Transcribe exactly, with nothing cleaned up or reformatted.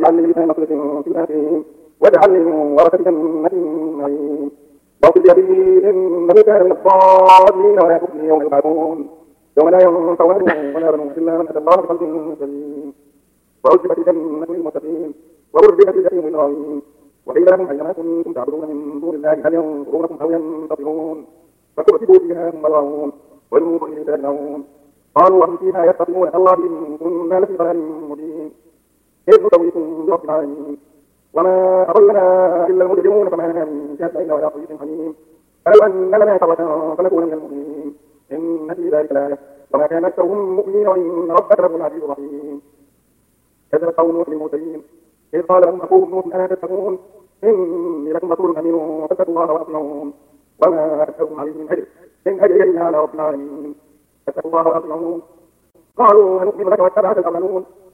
واجعل لي لسان صدق في الآخرين واجعلني من ورثة جنة النعيم واغفر لأبي إنه كان من الضالين ولا يخزني يوم يبعثون يوم لا ينفع مال ولا بنون إلا من أتى الله بقلب سليم وأزلفت الجنة للمتقين وبرزت الجحيم للغاوين وقيل لهم أينما كنتم تعبدون من دون الله هل ينصرونكم أو ينتصرون فكبكبوا فيها هم الغاوون والنور إليه تدعون قالوا وهم فيها يستقيمون الله إن كنا لفي ضلال مبين إذ نسويكم برب العالمين وما أضلنا إلا المجرمون فما لنا من شافعين ولا صديق حميم فلو أن لنا كرة فنكون من المؤمنين إن في ذلك لآية وما كان أكثرهم مؤمنين وإن ربك لهو العزيز الرحيم كذب قوم نوح للمرسلين إذ قال لهم أخوهم نوح ألا تتقون إني لكم رسول أمين فاتقوا الله وأطيعون وما أسألكم عليه من أجر إن أجري إلا على رب العالمين فاتقوا الله وأطيعون قالوا ونؤمن لك واتبعك الأرذلون